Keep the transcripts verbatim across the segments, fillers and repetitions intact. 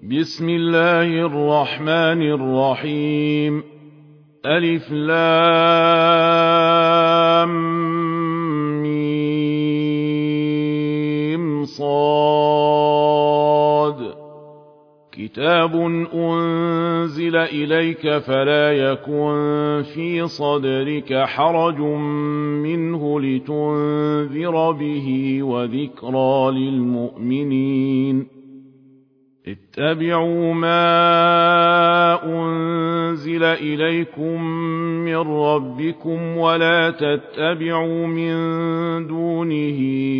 بسم الله الرحمن الرحيم. ألف لام ميم صاد. كتاب أنزل إليك فلا يكن في صدرك حرج منه لتنذر به وذكرى للمؤمنين. اتبعوا ما أنزل إليكم من ربكم ولا تتبعوا من دونه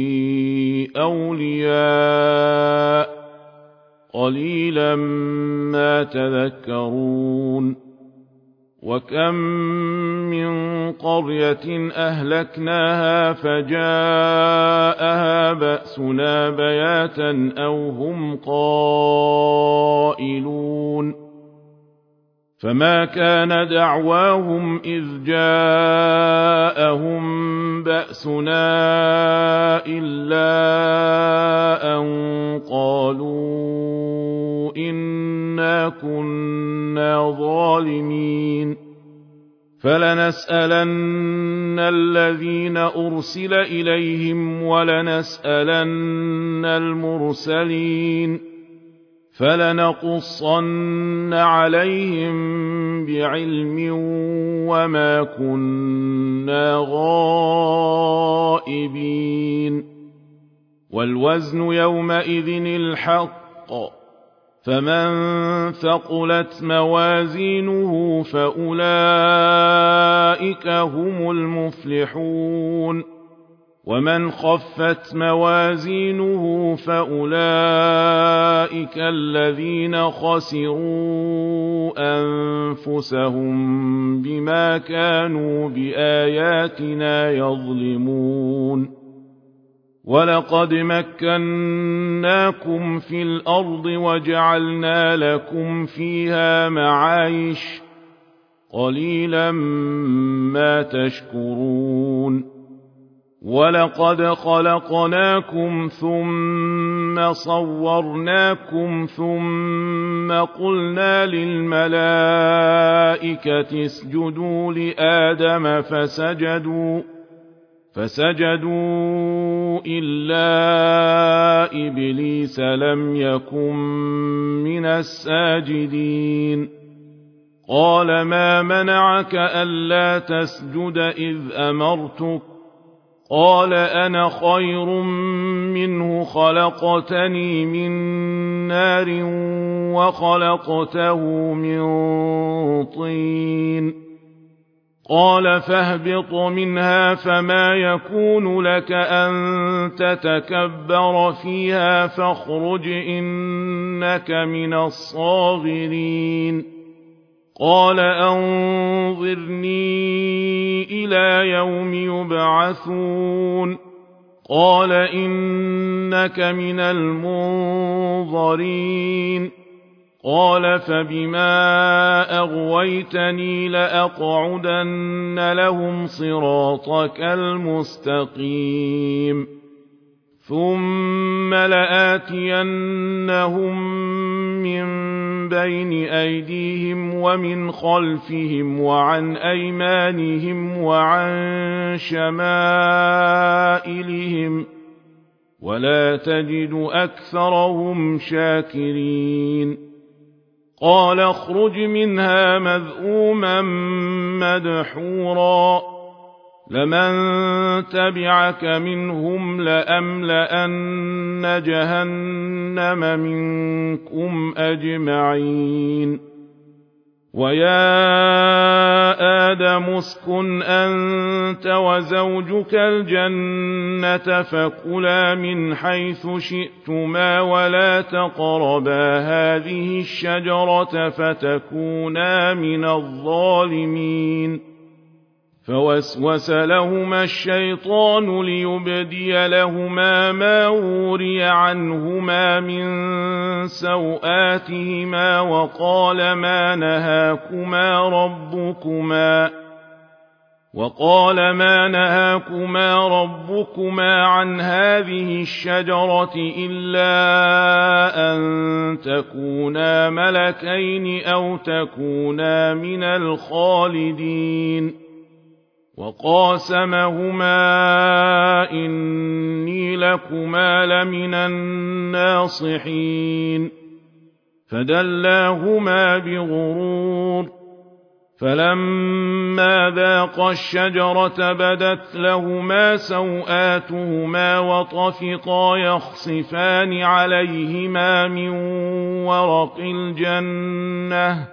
أولياء قليلا ما تذكرون. وكم من قرية أهلكناها فجاءها بأسنا بياتا أو هم قائلون. فما كان دعواهم إذ جاءهم بأسنا إلا أن قالوا إنا كنا ظالمين. فلنسألن الذين أرسل إليهم ولنسألن المرسلين فلنقصن عليهم بعلم وما كنا غائبين. والوزن يومئذ الحق فمن ثقلت موازينه فأولئك هم المفلحون. ومن خفت موازينه فأولئك الذين خسروا أنفسهم بما كانوا بآياتنا يظلمون. ولقد مكناكم في الأرض وجعلنا لكم فيها معايش قليلا ما تشكرون. ولقد خلقناكم ثم صورناكم ثم قلنا للملائكة اسجدوا لآدم فسجدوا فسجدوا إلا إبليس لم يكن من الساجدين. قال ما منعك ألا تسجد إذ أمرتك؟ قال أنا خير منه خلقتني من نار وخلقته من طين. قال فاهبط منها فما يكون لك أن تتكبر فيها فاخرج إنك من الصاغرين. قال أنظرني إلى يوم يبعثون. قال إنك من المنظرين. قال فبما أغويتني لأقعدن لهم صراطك المستقيم ثم لآتينهم من بين أيديهم ومن خلفهم وعن أيمانهم وعن شمائلهم ولا تجد أكثرهم شاكرين. قال اخرج منها مذءوما مدحورا لمن تبعك منهم لأملأن جهنم منكم أجمعين. ويا آدم اسكن أنت وزوجك الجنة فكلا من حيث شئتما ولا تقربا هذه الشجرة فتكونا من الظالمين. فوسوس لهما الشيطان ليبدي لهما ما وري عنهما من سوآتهما وقال ما نهاكما ربكما وقال ما نهاكما ربكما عن هذه الشجرة إلا أن تكونا ملكين أو تكونا من الخالدين وقاسمهما إني لكما لمن الناصحين فدلاهما بغرور فلما ذاقا الشجرة بدت لهما سوآتهما وطفقا يخصفان عليهما من ورق الجنة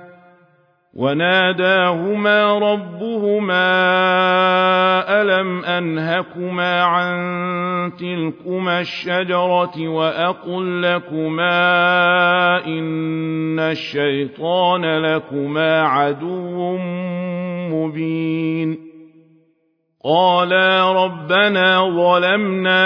وناداهما ربهما ألم أنهكما عن تلكما الشجرة وأقل لكما إن الشيطان لكما عدو مبين قالا ربنا ظلمنا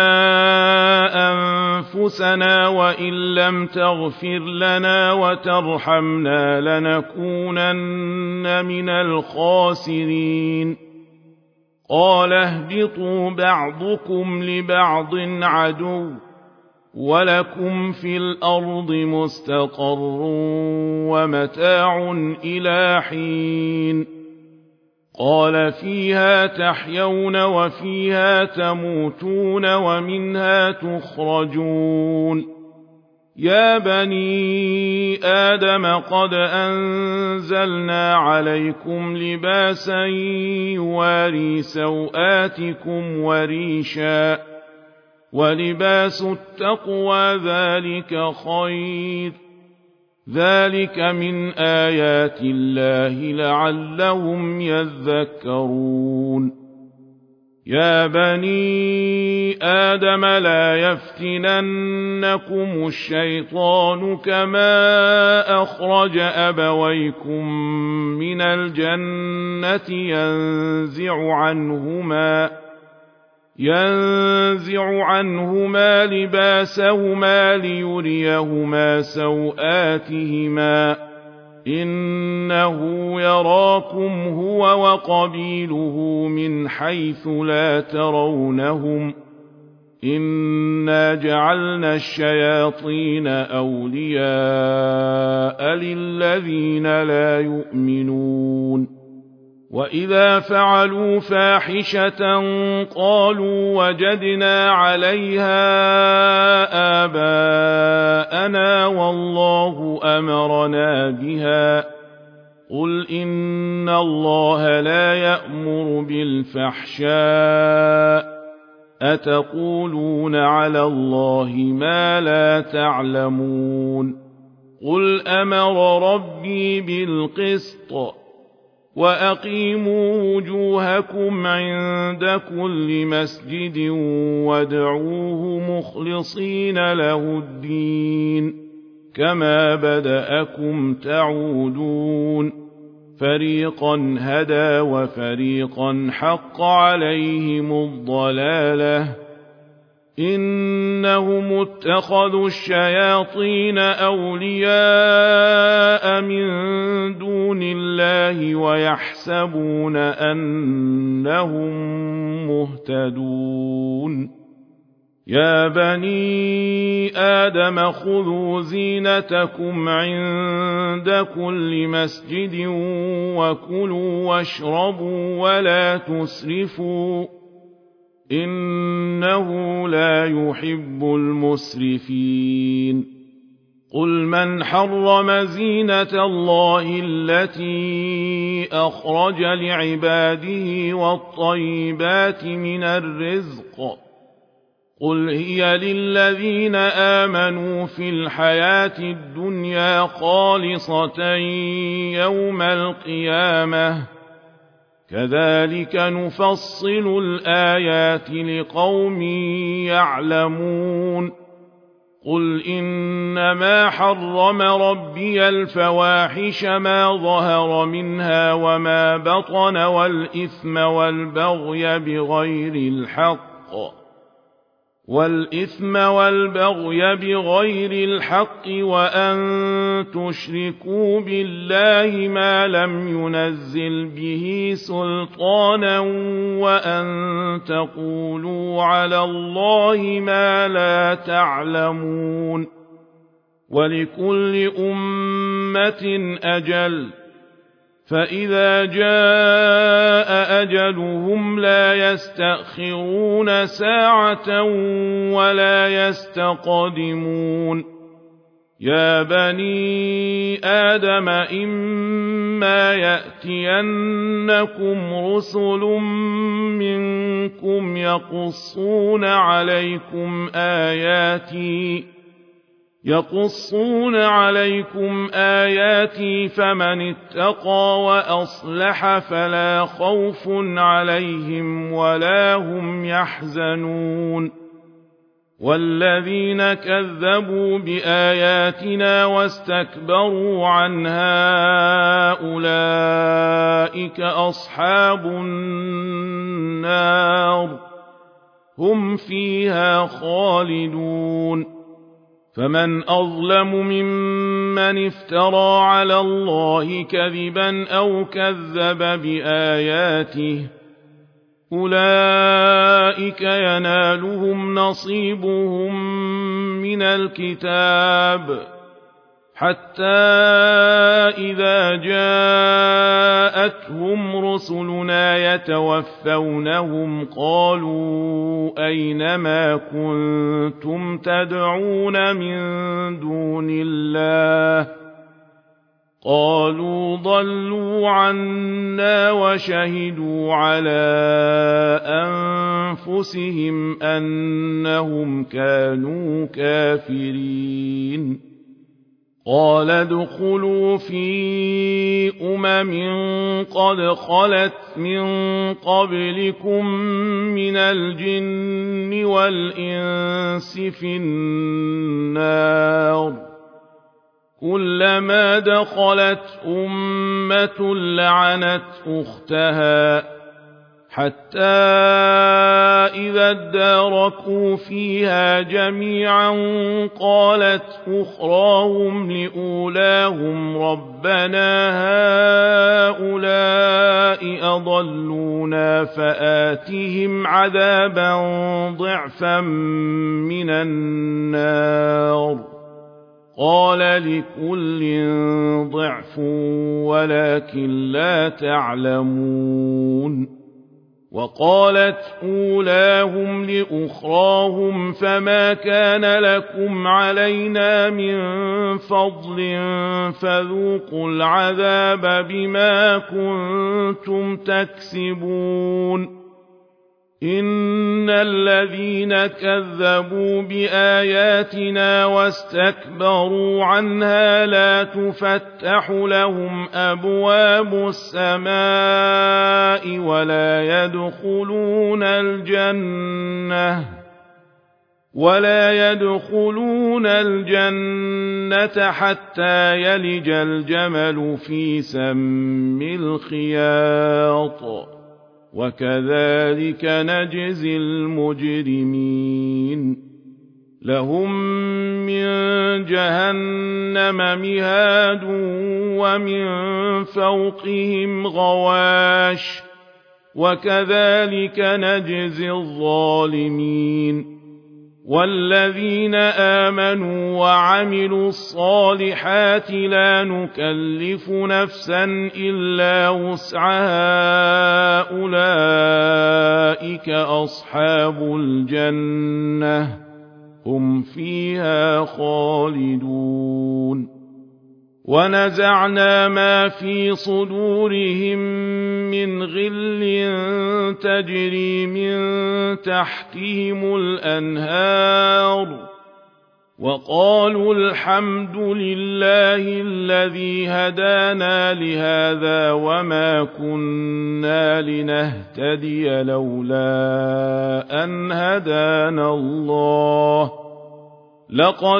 أنفسنا وإن لم تغفر لنا وترحمنا لنكونن من الخاسرين قال اهبطوا بعضكم لبعض عدو ولكم في الأرض مستقر ومتاع إلى حين قال فيها تحيون وفيها تموتون ومنها تخرجون يا بني آدم قد أنزلنا عليكم لباسا يواري سوآتكم وريشا ولباس التقوى ذلك خير ذلك من آيات الله لعلهم يذكرون يا بني آدم لا يفتننكم الشيطان كما أخرج أبويكم من الجنة ينزع عنهما ينزع عنهما لباسهما ليريهما سوآتهما إنه يراكم هو وقبيله من حيث لا ترونهم إنا جعلنا الشياطين أولياء للذين لا يؤمنون وإذا فعلوا فاحشة قالوا وجدنا عليها آباءنا والله أمرنا بها قل إن الله لا يأمر بالفحشاء أتقولون على الله ما لا تعلمون قل أمر ربي بالقسط وأقيموا وجوهكم عند كل مسجد وادعوه مخلصين له الدين كما بدأكم تعودون فريقا هدى وفريقا حق عليهم الضلالة إنهم اتخذوا الشياطين أولياء من دون الله ويحسبون أنهم مهتدون يا بني آدم خذوا زينتكم عند كل مسجد وكلوا واشربوا ولا تسرفوا إنه لا يحب المسرفين قل من حرم زينة الله التي أخرج لعباده والطيبات من الرزق قل هي للذين آمنوا في الحياة الدنيا خالصة يوم القيامة كذلك نفصل الآيات لقوم يعلمون قل إنما حرم ربي الفواحش ما ظهر منها وما بطن والإثم والبغي بغير الحق والإثم والبغي بغير الحق وأن تشركوا بالله ما لم ينزل به سلطانا وأن تقولوا على الله ما لا تعلمون ولكل أمة أجل فإذا جاء أجلهم لا يستأخرون ساعة ولا يستقدمون يا بني آدم إما يأتينكم رسل منكم يقصون عليكم آياتي يقصون عليكم آياتي فمن اتقى وأصلح فلا خوف عليهم ولا هم يحزنون والذين كذبوا بآياتنا واستكبروا عنها أولئك أصحاب النار هم فيها خالدون فمن أظلم ممن افترى على الله كذبا أو كذب بآياته أولئك ينالهم نصيبهم من الكتاب حتى إذا جاءتهم رسلنا يتوفونهم قالوا أين ما كنتم تدعون من دون الله قالوا ضلوا عنا وشهدوا على أنفسهم أنهم كانوا كافرين قال ادخلوا في أمم قد خلت من قبلكم من الجن والإنس في النار كلما دخلت أمة لعنت أختها حتى إذا اداركوا فيها جميعا قالت أخراهم لأولاهم ربنا هؤلاء أضلونا فآتهم عذابا ضعفا من النار قال لكل ضعف ولكن لا تعلمون وقالت أولاهم لأخراهم فما كان لكم علينا من فضل فذوقوا العذاب بما كنتم تكسبون إن الذين كذبوا بآياتنا واستكبروا عنها لا تفتح لهم أبواب السماء ولا يدخلون الجنة ولا يدخلون الجنة حتى يلج الجمل في سم الخياط وكذلك نجزي المجرمين لهم من جهنم مهاد ومن فوقهم غواش وكذلك نجزي الظالمين والذين آمنوا وعملوا الصالحات لا نكلف نفسا إلا وسعها أولئك أصحاب الجنة هم فيها خالدون ونزعنا ما في صدورهم من غل تجري من تحتهم الأنهار وقالوا الحمد لله الذي هدانا لهذا وما كنا لنهتدي لولا أن هدانا الله لقد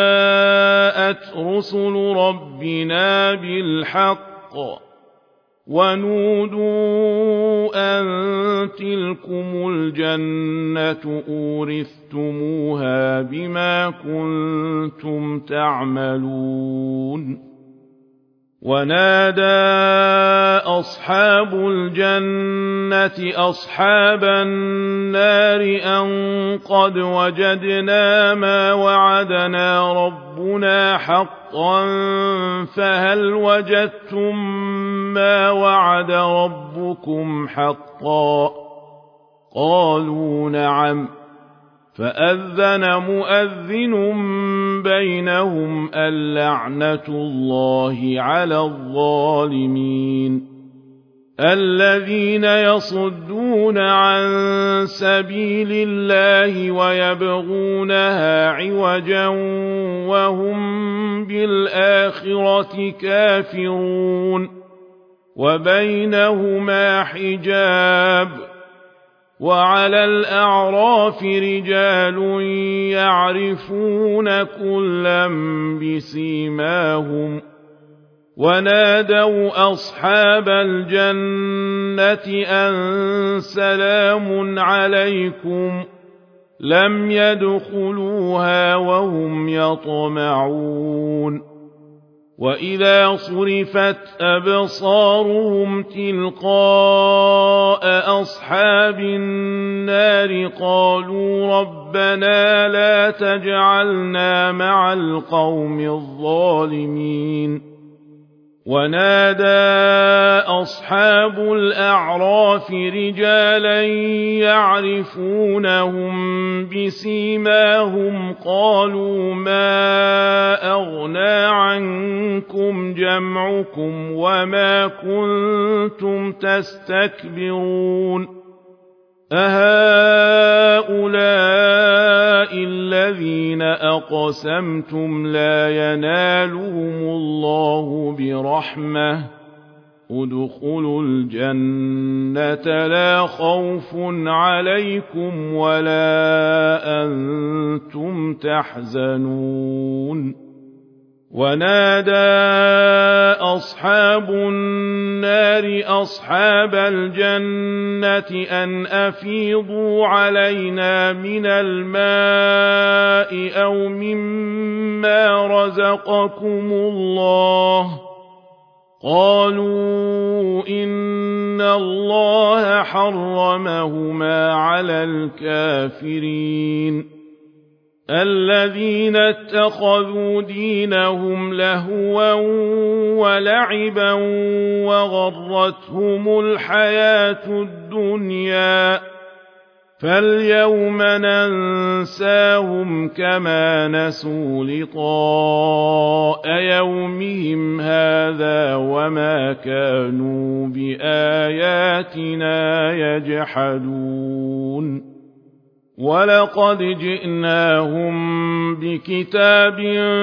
جاءت رسل ربنا بالحق ونودوا أن تلكم الجنة أورثتموها بما كنتم تعملون ونادى أصحاب الجنة أصحاب النار أن قد وجدنا ما وعدنا ربنا حقا فهل وجدتم ما وعد ربكم حقا قالوا نعم فأذن مؤذن بينهم اللعنة الله على الظالمين الذين يصدون عن سبيل الله ويبغونها عوجا وهم بالآخرة كافرون وبينهما حجاب وعلى الأعراف رجال يعرفون كلا بسيماهم ونادوا أصحاب الجنة أن سلام عليكم لم يدخلوها وهم يطمعون وإذا صرفت أبصارهم تلقاء أصحاب النار قالوا ربنا لا تجعلنا مع القوم الظالمين ونادى أصحاب الأعراف رجالا يعرفونهم بسيماهم قالوا ما أغنى عنكم جمعكم وما كنتم تستكبرون أهؤلاء الذين أقسمتم لا ينالهم الله برحمة ادخلوا الجنة لا خوف عليكم ولا أنتم تحزنون ونادى أصحاب النار أصحاب الجنة أن أفيضوا علينا من الماء أو مما رزقكم الله قالوا إن الله حرمهما على الكافرين الذين اتخذوا دينهم لهوا ولعبا وغرتهم الحياة الدنيا فاليوم ننساهم كما نسوا لقاء يومهم هذا وما كانوا بآياتنا يجحدون ولقد جئناهم بكتاب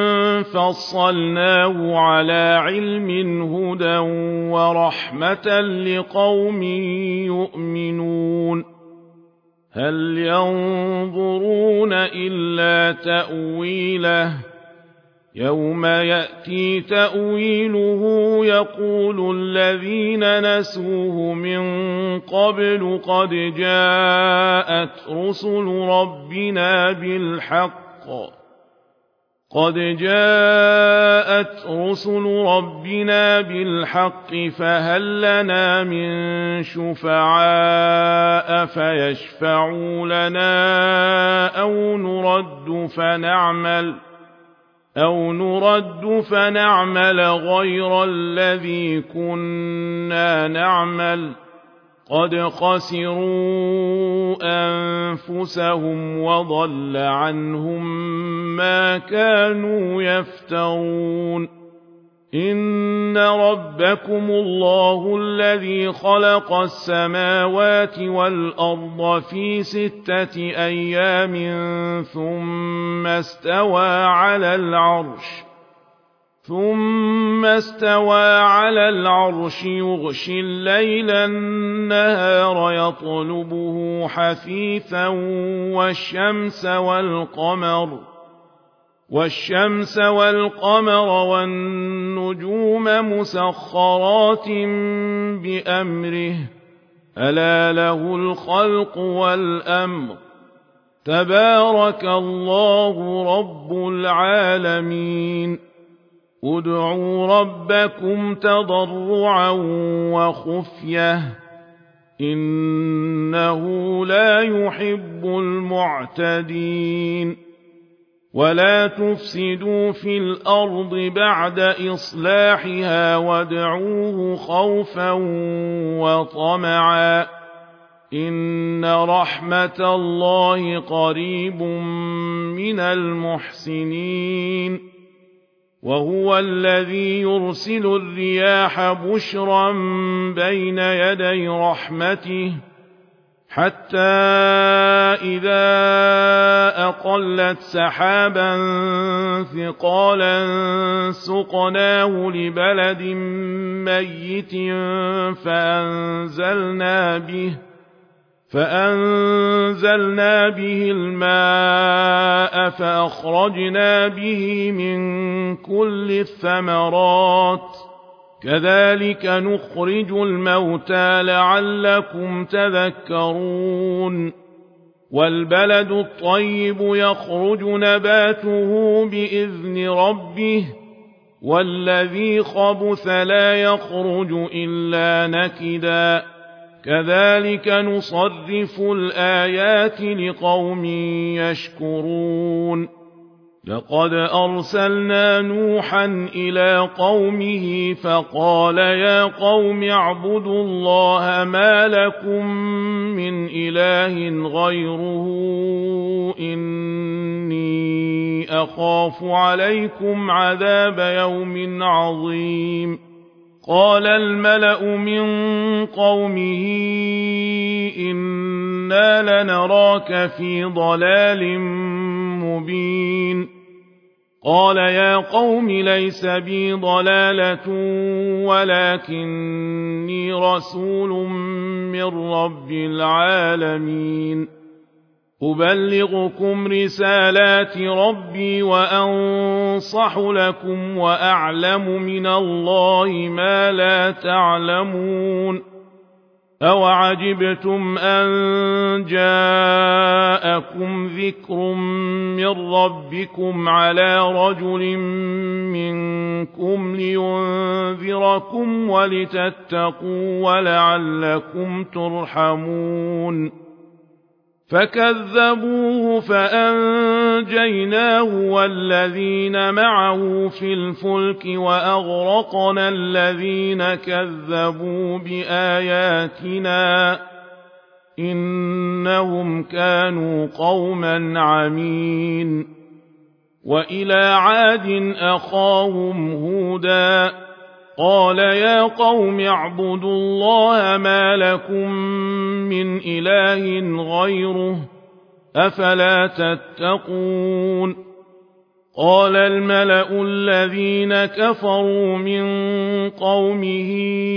فصلناه على علم هدى ورحمة لقوم يؤمنون هل ينظرون إلا تأويله يوم يأتي تأويله يقول الذين نسوه من قبل قد جاءت رسل ربنا بالحق قد جاءت رسل ربنا بالحق فهل لنا من شفعاء فيشفعوا لنا أو نرد فنعمل أو نرد فنعمل غير الذي كنا نعمل قد خسروا أنفسهم وضل عنهم ما كانوا يفترون إن ربكم الله الذي خلق السماوات والأرض في ستة أيام ثم استوى على العرش ثم استوى على العرش يغشي الليل النهار يطلبه حثيثا والشمس والقمر والشمس والقمر والنجوم مسخرات بأمره ألا له الخلق والأمر تبارك الله رب العالمين ادعوا ربكم تضرعا وخفية إنه لا يحب المعتدين ولا تفسدوا في الأرض بعد إصلاحها وادعوه خوفا وطمعا إن رحمة الله قريب من المحسنين وهو الذي يرسل الرياح بشرا بين يدي رحمته حتى إذا أقلت سحابا ثقالا سقناه لبلد ميت فأنزلنا به فأنزلنا به الماء فأخرجنا به من كل الثمرات كذلك نخرج الموتى لعلكم تذكرون والبلد الطيب يخرج نباته بإذن ربه والذي خبث لا يخرج إلا نكدا كذلك نصرف الآيات لقوم يشكرون لقد أرسلنا نوحا إلى قومه فقال يا قوم اعبدوا الله ما لكم من إله غيره إني أخاف عليكم عذاب يوم عظيم قال الملأ من قومه إنا لنراك في ضلال مبين قال يا قوم ليس بي ضلالة ولكني رسول من رب العالمين أبلغكم رسالات ربي وأنصح لكم وأعلم من الله ما لا تعلمون أوعجبتم أن جاءكم ذكر من ربكم على رجل منكم لينذركم ولتتقوا ولعلكم ترحمون فكذبوه فأنجيناه والذين معه في الفلك وأغرقنا الذين كذبوا بآياتنا إنهم كانوا قوما عمين وإلى عاد أخاهم هودا قال يا قوم اعبدوا الله ما لكم من إله غيره أفلا تتقون قال الملأ الذين كفروا من قومه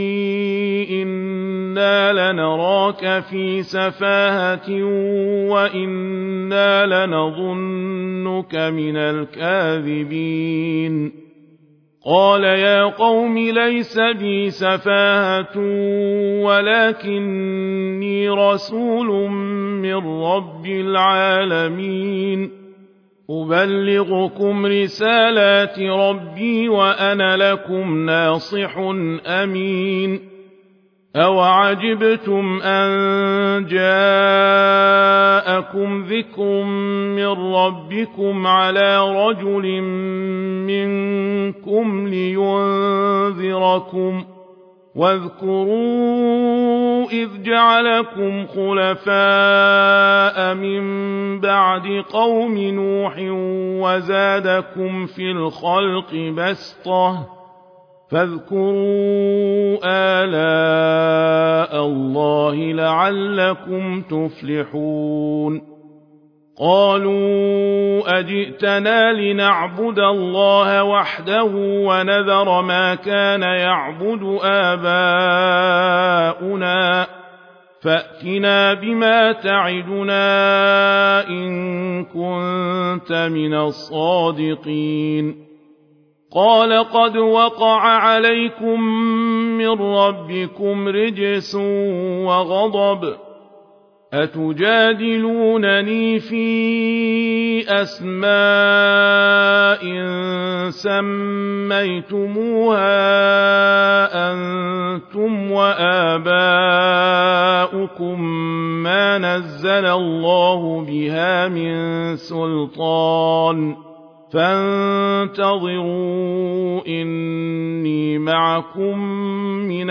إنا لنراك في سفاهة وإنا لنظنك من الكاذبين قال يا قوم ليس بي سفاهة ولكني رسول من رب العالمين أبلغكم رسالات ربي وأنا لكم ناصح أمين أوعجبتم أن جاءكم ذكر من ربكم على رجل منكم لينذركم واذكروا إذ جعلكم خلفاء من بعد قوم نوح وزادكم في الخلق بسطة فاذكروا آلاء الله لعلكم تفلحون قالوا أجئتنا لنعبد الله وحده ونذر ما كان يعبد آباؤنا فأتنا بما تعدنا إن كنت من الصادقين قال قد وقع عليكم من ربكم رجس وغضب أتجادلونني في أسماء سميتموها أنتم وآباؤكم ما نزل الله بها من سلطان فانتظروا إني معكم من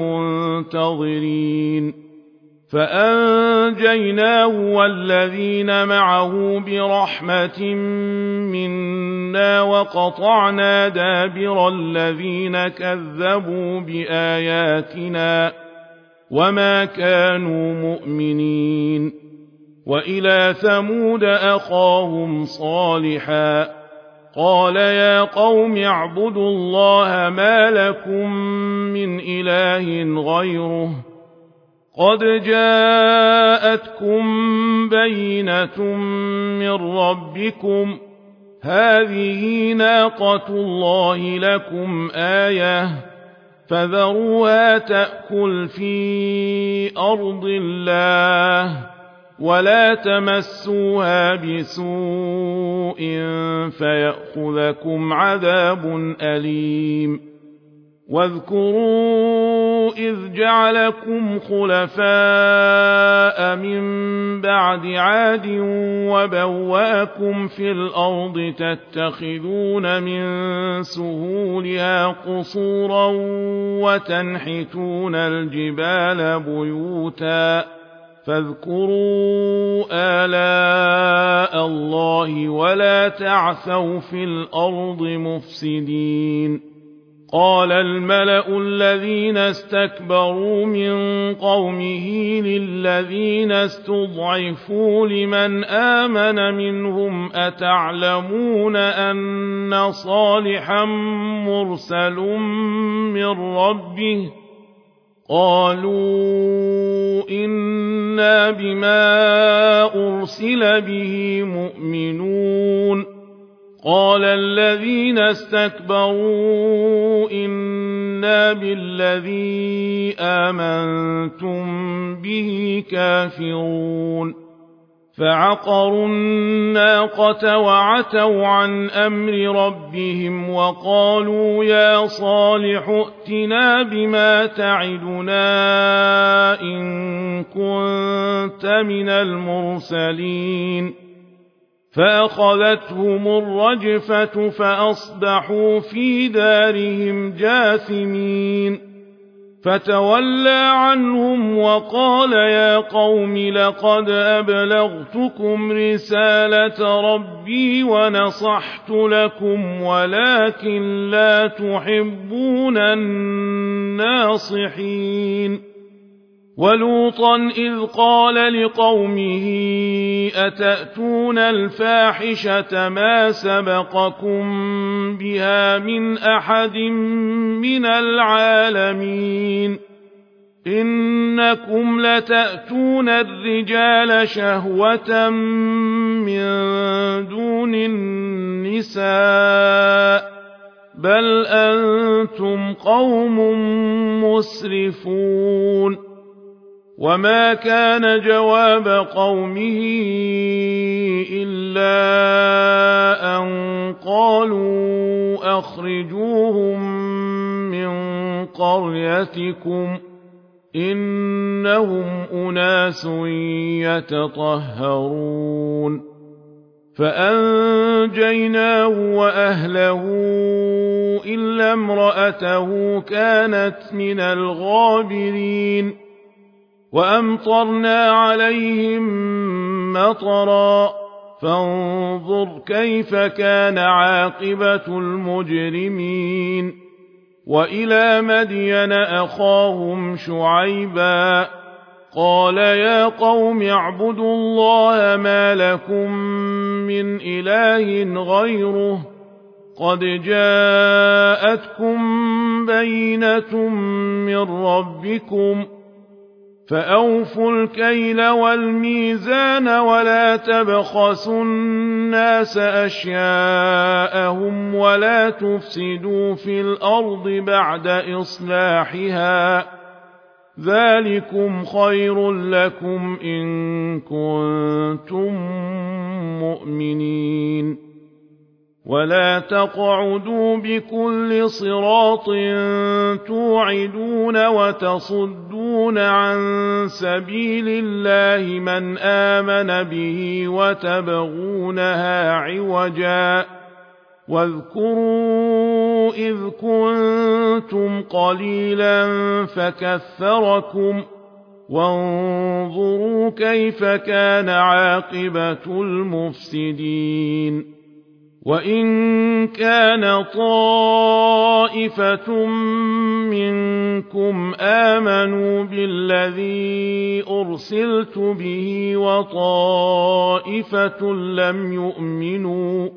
المنتظرين فأنجيناه والذين معه برحمة منا وقطعنا دابر الذين كذبوا بآياتنا وما كانوا مؤمنين وإلى ثمود أخاهم صالحا قال يا قوم اعبدوا الله ما لكم من إله غيره قد جاءتكم بينة من ربكم هذه ناقة الله لكم آية فذروها تأكل في أرض الله ولا تمسوها بسوء فيأخذكم عذاب أليم واذكروا إذ جعلكم خلفاء من بعد عاد وبوأكم في الأرض تتخذون من سهولها قصورا وتنحتون الجبال بيوتا فاذكروا آلاء الله ولا تعثوا في الأرض مفسدين قال الملأ الذين استكبروا من قومه للذين استضعفوا لمن آمن منهم أتعلمون أن صالحا مرسل من ربه قالوا إنا بما أرسل به مؤمنون قال الذين استكبروا إنا بالذي آمنتم به كافرون فعقروا الناقة وعتوا عن أمر ربهم وقالوا يا صالح ائتنا بما تعدنا إن كنت من المرسلين فأخذتهم الرجفة فأصبحوا في دارهم جاثمين فتولى عنهم وقال يا قوم لقد أبلغتكم رسالة ربي ونصحت لكم ولكن لا تحبون الناصحين ولوطا إذ قال لقومه أتأتون الفاحشة ما سبقكم بها من أحد من العالمين إنكم لتأتون الرجال شهوة من دون النساء بل أنتم قوم مسرفون وما كان جواب قومه إلا أن قالوا أخرجوهم من قريتكم إنهم أناس يتطهرون فأنجيناه وأهله إلا امرأته كانت من الغابرين وأمطرنا عليهم مطرا فانظر كيف كان عاقبة المجرمين وإلى مدين أخاهم شعيبا قال يا قوم اعبدوا الله ما لكم من إله غيره قد جاءتكم بينة من ربكم فأوفوا الكيل والميزان ولا تبخسوا الناس أشياءهم ولا تفسدوا في الأرض بعد إصلاحها ذلكم خير لكم إن كنتم مؤمنين ولا تقعدوا بكل صراط توعدون وتصدون عن سبيل الله من آمن به وتبغونها عوجا واذكروا إذ كنتم قليلا فكثركم وانظروا كيف كان عاقبة المفسدين وإن كان طائفة منكم آمنوا بالذي أرسلت به وطائفة لم يؤمنوا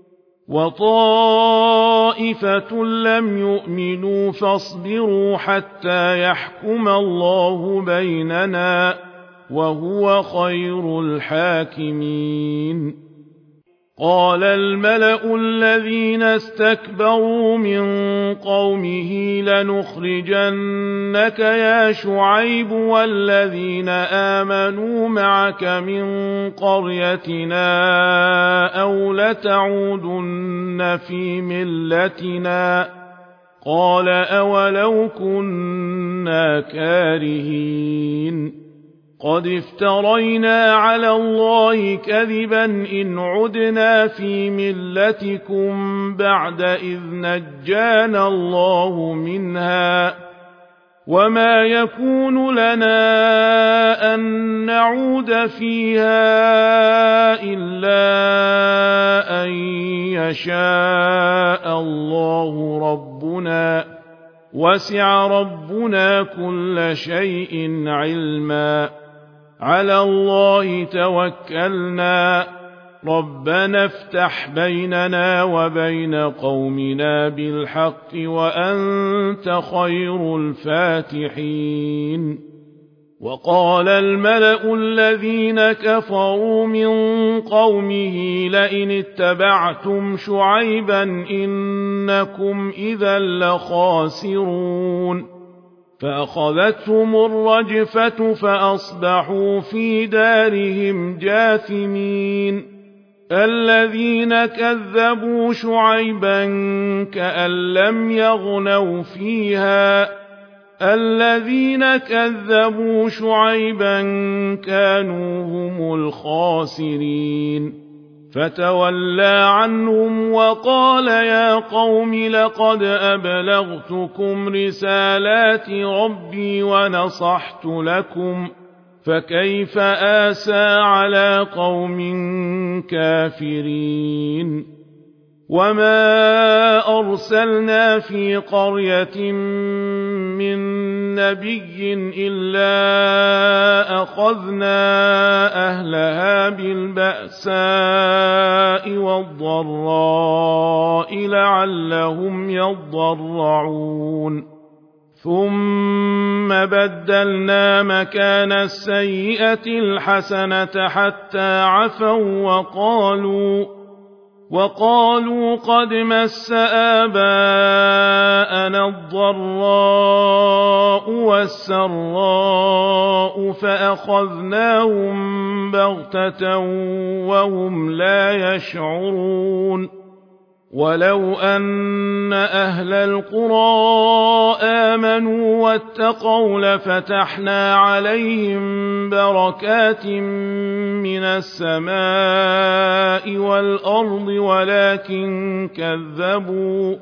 وطائفة لم يؤمنوا فاصبروا حتى يحكم الله بيننا وهو خير الحاكمين قال الملأ الذين استكبروا من قومه لنخرجنك يا شعيب والذين آمنوا معك من قريتنا أو لتعودن في ملتنا قال أولو كنا كارهين قد افترينا على الله كذبا إن عدنا في ملتكم بعد إذ نجانا الله منها وما يكون لنا أن نعود فيها إلا أن يشاء الله ربنا وسع ربنا كل شيء علما على الله توكلنا ربنا افتح بيننا وبين قومنا بالحق وأنت خير الفاتحين وقال الملأ الذين كفروا من قومه لئن اتبعتم شعيبا إنكم إذا لخاسرون فأخذتهم الرجفة فأصبحوا في دارهم جاثمين الذين كذبوا شعيبا كأن لم يغنوا فيها الذين كذبوا شعيبا كانوا هم الخاسرين فتولى عنهم وقال يا قوم لقد أبلغتكم رسالات ربي ونصحت لكم فكيف آسى على قوم كافرين وما أرسلنا في قرية من نبي إلا أخذنا أهلها بالبأساء والضراء لعلهم يضرعون ثم بدلنا مكان السيئة الحسنة حتى عفوا وقالوا وقالوا قد مس آباءنا الضراء والسراء فأخذناهم بغتة وهم لا يشعرون ولو أن أهل القرى آمنوا واتقوا لفتحنا عليهم بركات من السماء والأرض ولكن كذبوا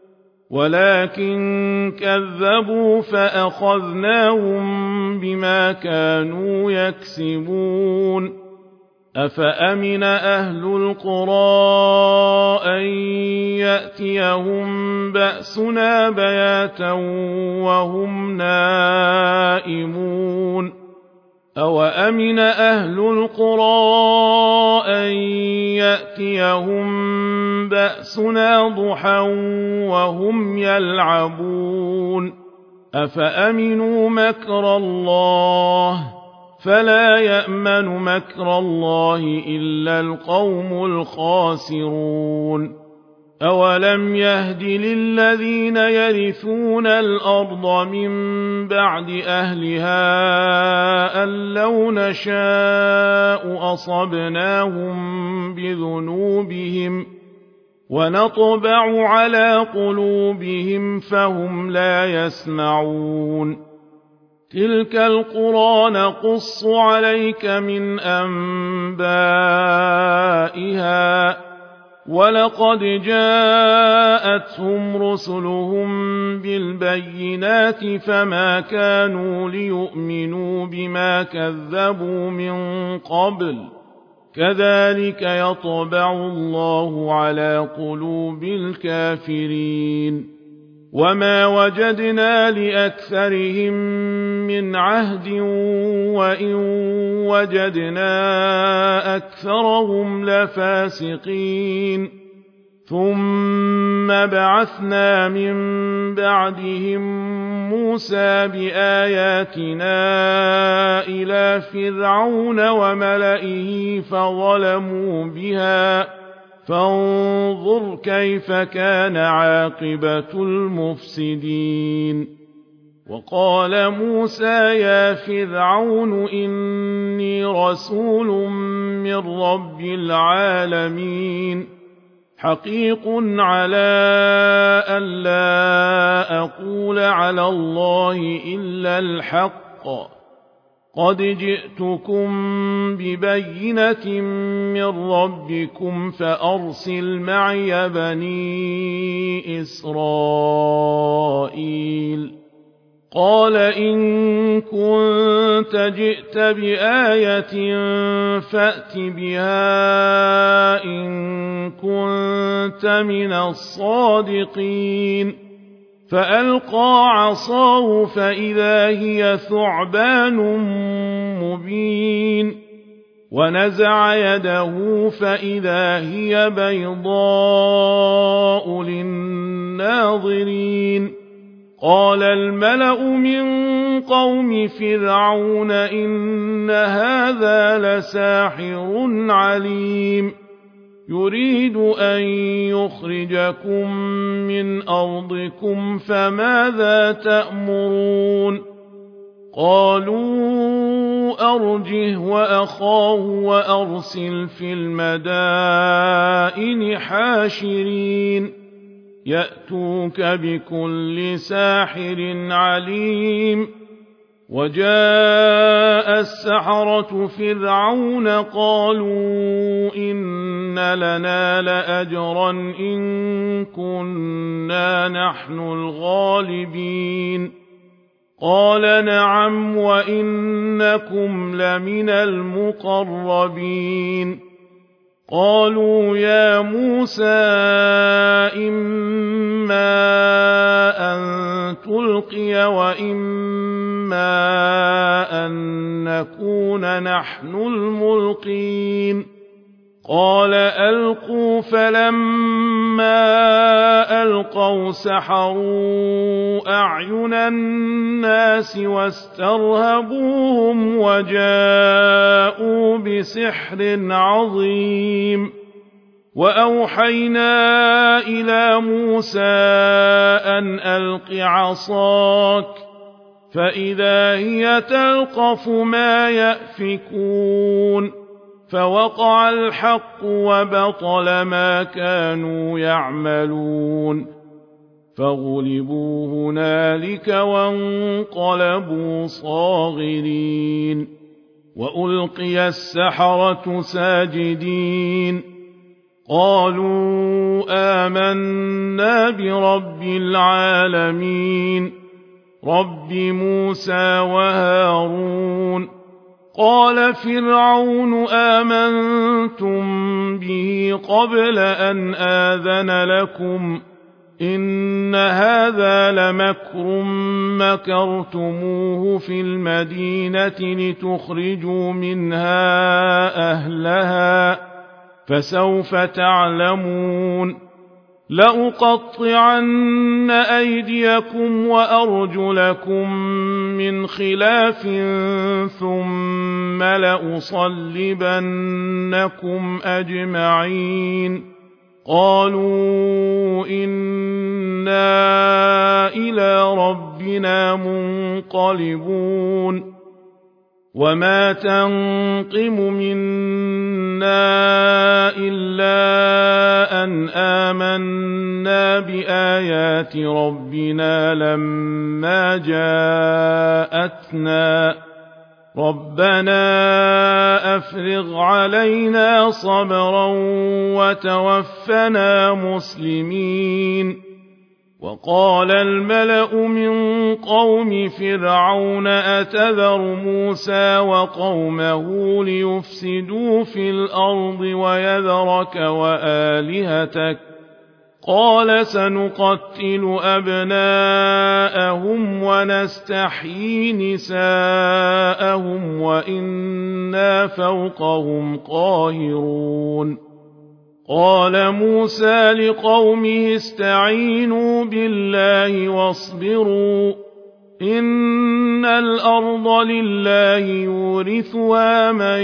ولكن كذبوا فأخذناهم بما كانوا يكسبون أفأمن أهل القرى أن يأتيهم بأسنا بياتا وهم نائمون أوأمن أهل القرى أن يأتيهم بأسنا ضحى وهم يلعبون أفأمنوا مكر الله فلا يأمن مكر الله إلا القوم الخاسرون أولم يهد للذين يرثون الأرض من بعد أهلها أن لو نشاء أصبناهم بذنوبهم ونطبع على قلوبهم فهم لا يسمعون تلك القرى نقص عليك من أنبائها ولقد جاءتهم رسلهم بالبينات فما كانوا ليؤمنوا بما كذبوا من قبل كذلك يطبع الله على قلوب الكافرين وما وجدنا لأكثرهم من عهد وإن وجدنا أكثرهم لفاسقين ثم بعثنا من بعدهم موسى بآياتنا إلى فرعون وملئه فظلموا بها فانظر كيف كان عاقبة المفسدين وقال موسى يا فرعون إني رسول من رب العالمين حقيق على أن لا أقول على الله إلا الحق قد جئتكم ببينة من ربكم فأرسل معي بني إسرائيل قال إن كنت جئت بآية فأت بها إن كنت من الصادقين فألقى عصاه فإذا هي ثعبان مبين ونزع يده فإذا هي بيضاء للناظرين قال الملأ من قوم فرعون إن هذا لساحر عليم يريد أن يخرجكم من أرضكم فماذا تأمرون قالوا أرجه وأخاه وأرسل في المدائن حاشرين يأتوك بكل ساحر عليم وجاء السحرة فرعون قالوا إن لنا لأجرا إن كنا نحن الغالبين قال نعم وإنكم لمن المقربين قالوا يا موسى إما أن تلقي وإما أن نكون نحن الملقين قال ألقوا فلما ألقوا سحروا أعين الناس واسترهبوهم وجاءوا بسحر عظيم وأوحينا إلى موسى أن ألق عصاك فإذا هي تلقف ما يأفكون فوقع الحق وبطل ما كانوا يعملون فغلبوا هنالك وانقلبوا صاغرين وألقي السحرة ساجدين قالوا آمنا برب العالمين رب موسى وهارون قال فرعون آمنتم به قبل أن آذن لكم إن هذا لمكر مكرتموه في المدينة لتخرجوا منها أهلها فسوف تعلمون لأقطعن أيديكم وأرجلكم من خلاف ثم لأصلبنكم أجمعين قالوا إنا إلى ربنا منقلبون وما تنقم منا إلا أن آمنا بآيات ربنا لما جاءتنا ربنا أفرغ علينا صبرا وتوفنا مسلمين وقال الملأ من قوم فرعون أتذر موسى وقومه ليفسدوا في الأرض ويذرك وآلهتك قال سنقتل أبناءهم ونستحيي نساءهم وإنا فوقهم قاهرون قال موسى لقومه استعينوا بالله واصبروا إن الأرض لله يورثها من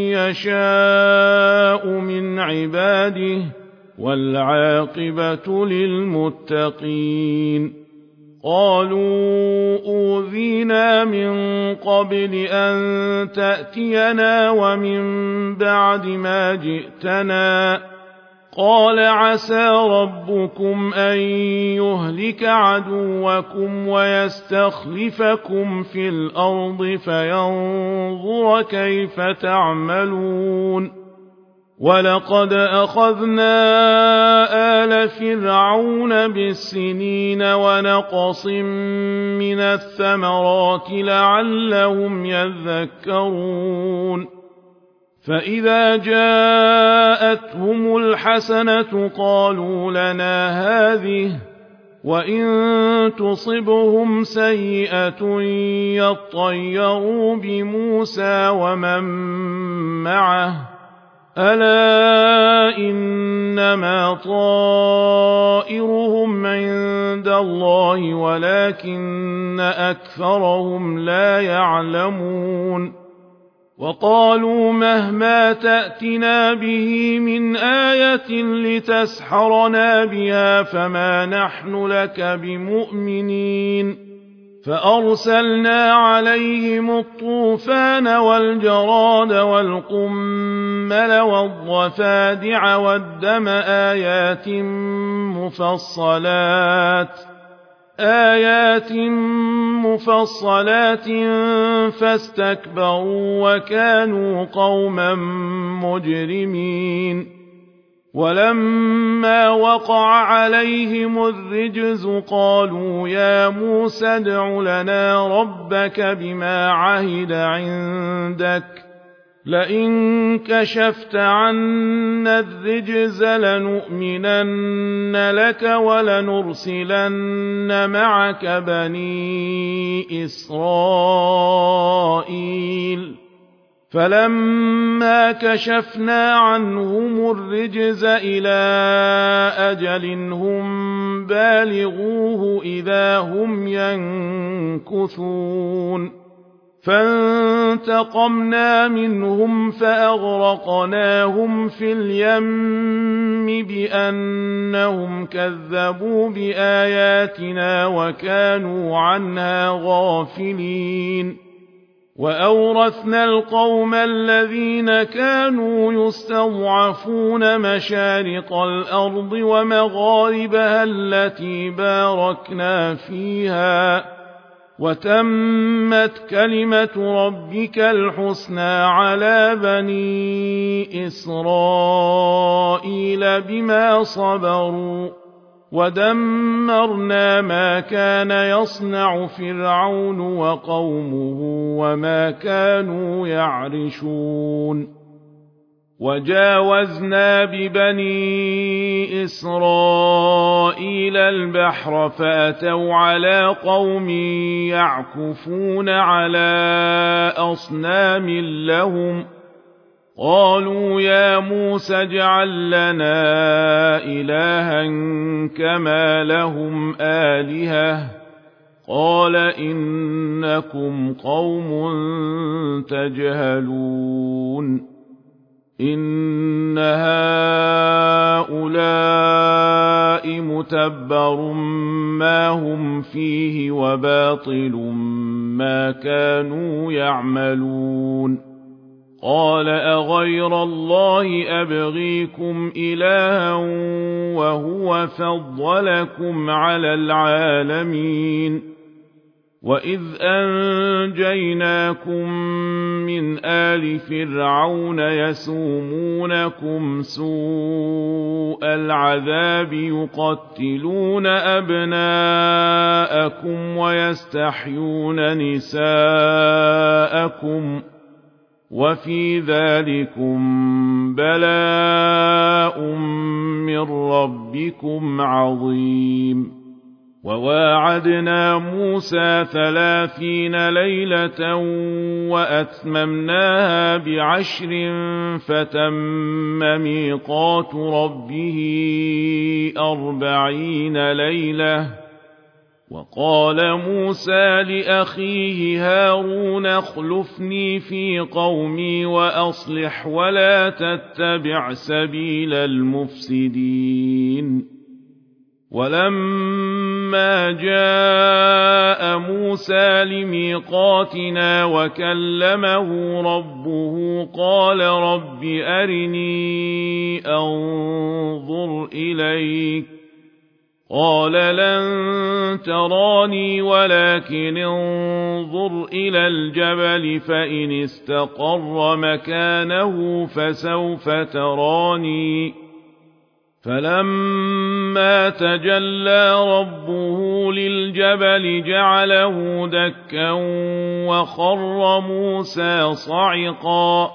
يشاء من عباده والعاقبة للمتقين قالوا أوذينا من قبل أن تأتينا ومن بعد ما جئتنا قال عسى ربكم أن يهلك عدوكم ويستخلفكم في الأرض فينظر كيف تعملون ولقد أخذنا آل فرعون بالسنين ونقص من الثمرات لعلهم يذكرون فإذا جاءتهم الحسنة قالوا لنا هذه وإن تصبهم سيئة يطيروا بموسى ومن معه ألا إنما طائرهم عند الله ولكن أكثرهم لا يعلمون وقالوا مهما تأتنا به من آية لتسحرنا بها فما نحن لك بمؤمنين فأرسلنا عليهم الطوفان والجراد والقمل والضفادع والدم آيات مفصلات آيات مفصلات فاستكبروا وكانوا قوما مجرمين ولما وقع عليهم الرجز قالوا يا موسى ادع لنا ربك بما عهد عندك لئن كشفت عنا الرجز لنؤمنن لك ولنرسلن معك بني إسرائيل فلما كشفنا عنهم الرجز إلى أجل هم بالغوه إذا هم ينكثون فانتقمنا منهم فأغرقناهم في اليم بأنهم كذبوا بآياتنا وكانوا عنها غافلين وأورثنا القوم الذين كانوا يستضعفون مشارق الأرض ومغاربها التي باركنا فيها وتمت كلمة ربك الحسنى على بني إسرائيل بما صبروا ودمرنا ما كان يصنع فرعون وقومه وما كانوا يعرشون وجاوزنا ببني إسرائيل البحر فأتوا على قوم يعكفون على أصنام لهم قالوا يا موسى اجعل لنا إلها كما لهم آلهة قال إنكم قوم تجهلون إن هؤلاء متبر ما هم فيه وباطل ما كانوا يعملون قال أغير الله أبغيكم إلها وهو فضلكم على العالمين وإذ أنجيناكم من آل فرعون يسومونكم سوء العذاب يقتلون أبناءكم ويستحيون نساءكم وفي ذلكم بلاء من ربكم عظيم وواعدنا موسى ثلاثين ليلة وأتممناها بعشر فتم ميقات ربه أربعين ليلة وقال موسى لأخيه هارون اخلفني في قومي وأصلح ولا تتبع سبيل المفسدين ولما جاء موسى لميقاتنا وكلمه ربه قال رب أرني أنظر إليك قال لن تراني ولكن انظر إلى الجبل فإن استقر مكانه فسوف تراني فلما تجلى ربه للجبل جعله دكا وخر موسى صعقا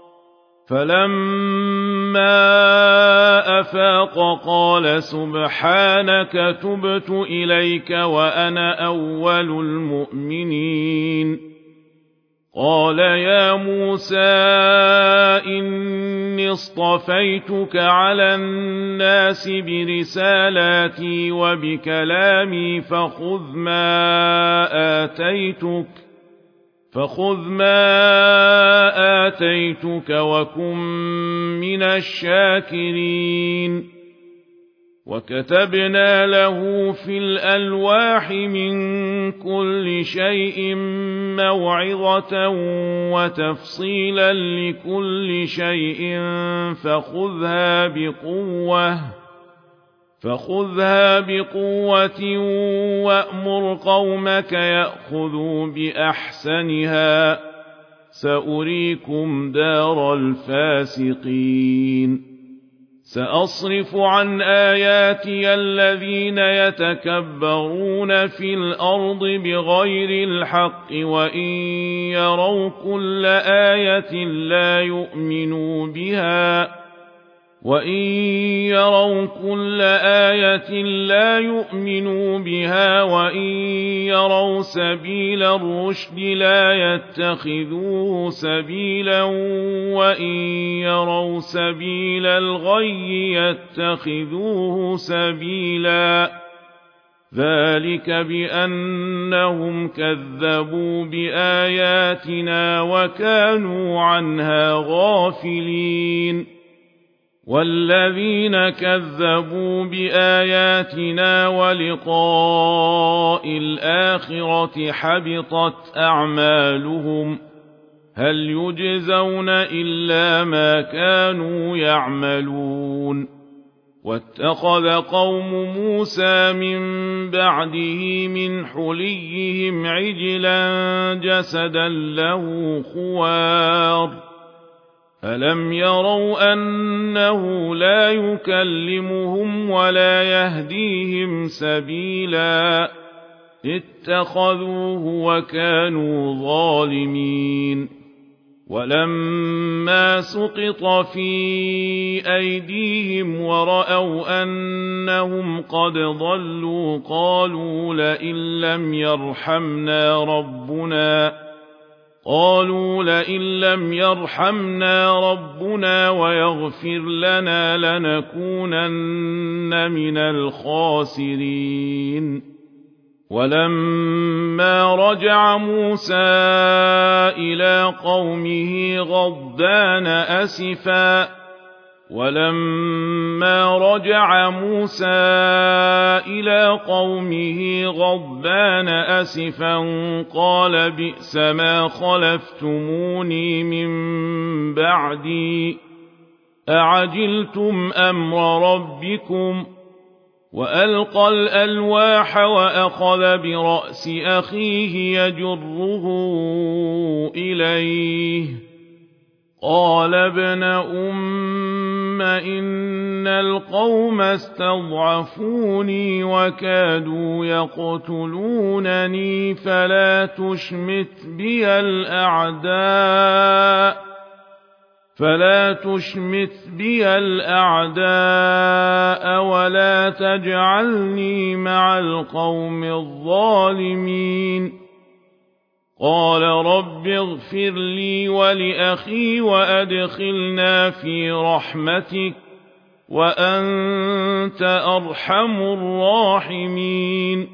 فلما أفاق قال سبحانك تبت إليك وأنا أول المؤمنين قال يا موسى إني اصطفيتك على الناس برسالاتي وبكلامي فخذ ما آتيتك فخذ ما آتيتك وكن من الشاكرين وكتبنا له في الألواح من كل شيء موعظة وتفصيلا لكل شيء فخذها بقوة فخذها بقوة وأمر قومك يأخذوا بأحسنها سأريكم دار الفاسقين سأصرف عن آياتي الذين يتكبرون في الأرض بغير الحق وإن يروا كل آية لا يؤمنوا بها وإن يروا كل آية لا يؤمنوا بها وإن يروا سبيل الرشد لا يتخذوه سبيلا وإن يروا سبيل الغي يتخذوه سبيلا ذلك بأنهم كذبوا بآياتنا وكانوا عنها غافلين والذين كذبوا بآياتنا ولقاء الآخرة حبطت أعمالهم هل يجزون إلا ما كانوا يعملون واتخذ قوم موسى من بعده من حليهم عجلا جسدا له خوار ألم يروا أنه لا يكلمهم ولا يهديهم سبيلا اتخذوه وكانوا ظالمين ولما سقط في أيديهم ورأوا أنهم قد ضلوا قالوا لئن لم يرحمنا ربنا قالوا لئن لم يرحمنا ربنا ويغفر لنا لنكونن من الخاسرين ولما رجع موسى إلى قومه غضبان أسفا ولما رجع موسى إلى قومه غضبان أسفا قال بئس ما خلفتموني من بعدي أعجلتم أمر ربكم وألقى الألواح وأخذ برأس أخيه يجره إليه قال ابن أم إن القوم استضعفوني وكادوا يقتلونني فلا تشمت بي الأعداء فلا تشمت بي الأعداء ولا تجعلني مع القوم الظالمين قال رب اغفر لي ولأخي وأدخلنا في رحمتك وأنت أرحم الراحمين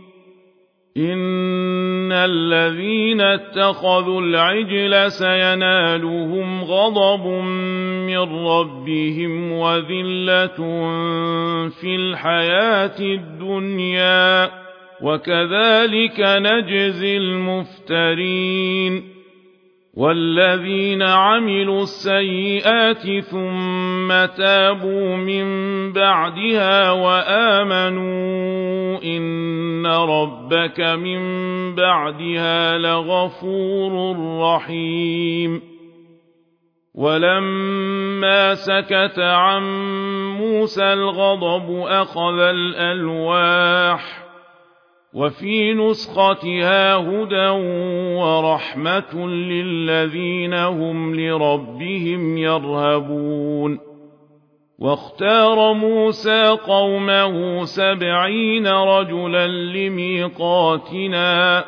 إن الذين اتخذوا العجل سينالهم غضب من ربهم وذلة في الحياة الدنيا وكذلك نجزي المفترين والذين عملوا السيئات ثم تابوا من بعدها وآمنوا إن ربك من بعدها لغفور رحيم ولما سكت عن موسى الغضب أخذ الألواح وفي نسختها هدى ورحمة للذين هم لربهم يرهبون واختار موسى قومه سبعين رجلا لميقاتنا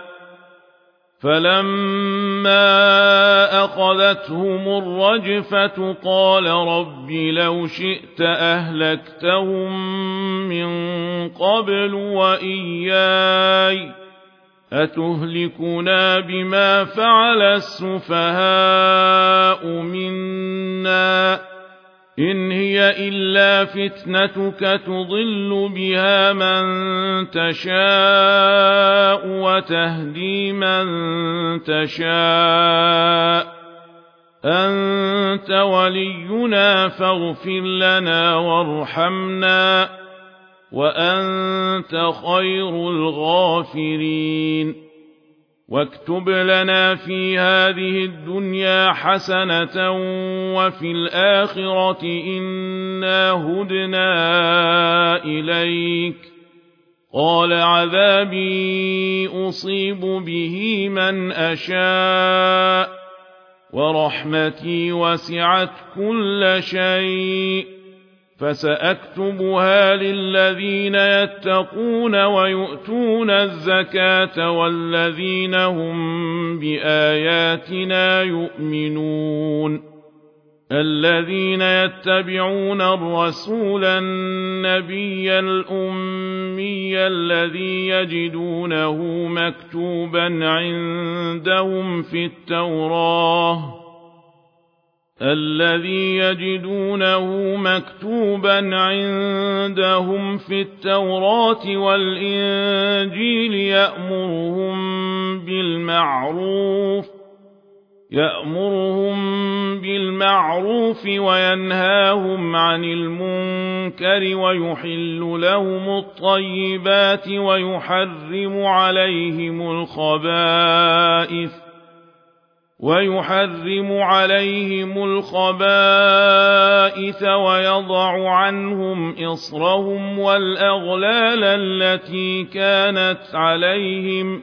فلما أخذتهم الرجفة قال رب لو شئت أهلكتهم من قبل وإياي أتهلكنا بما فعل السفهاء منا إن هي إلا فتنتك تضل بها من تشاء وتهدي من تشاء أنت ولينا فاغفر لنا وارحمنا وأنت خير الغافرين واكتب لنا في هذه الدنيا حسنة وفي الآخرة إنا هدنا إليك قال عذابي أصيب به من أشاء ورحمتي وسعت كل شيء فسأكتبها للذين يتقون ويؤتون الزكاة والذين هم بآياتنا يؤمنون الذين يتبعون الرسول النبي الأمي الذي يجدونه مكتوبا عندهم في التوراة الذي يجدونه مكتوبا عندهم في التوراة والإنجيل يأمرهم بالمعروف يأمرهم بالمعروف وينهاهم عن المنكر ويحل لهم الطيبات ويحرم عليهم الخبائث ويحرم عليهم الخبائث ويضع عنهم إصرهم والأغلال التي كانت عليهم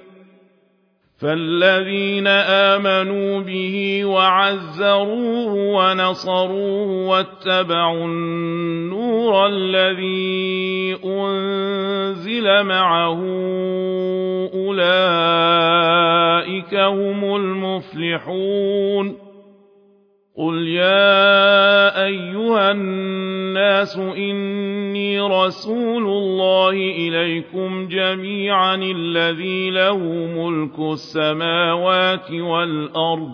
فالذين آمنوا به وعزروه ونصروه واتبعوا النور الذي أنزل معه أولئك هم المفلحون يفلحون قل يا أيها الناس إني رسول الله إليكم جميعا الذي له ملك السماوات والأرض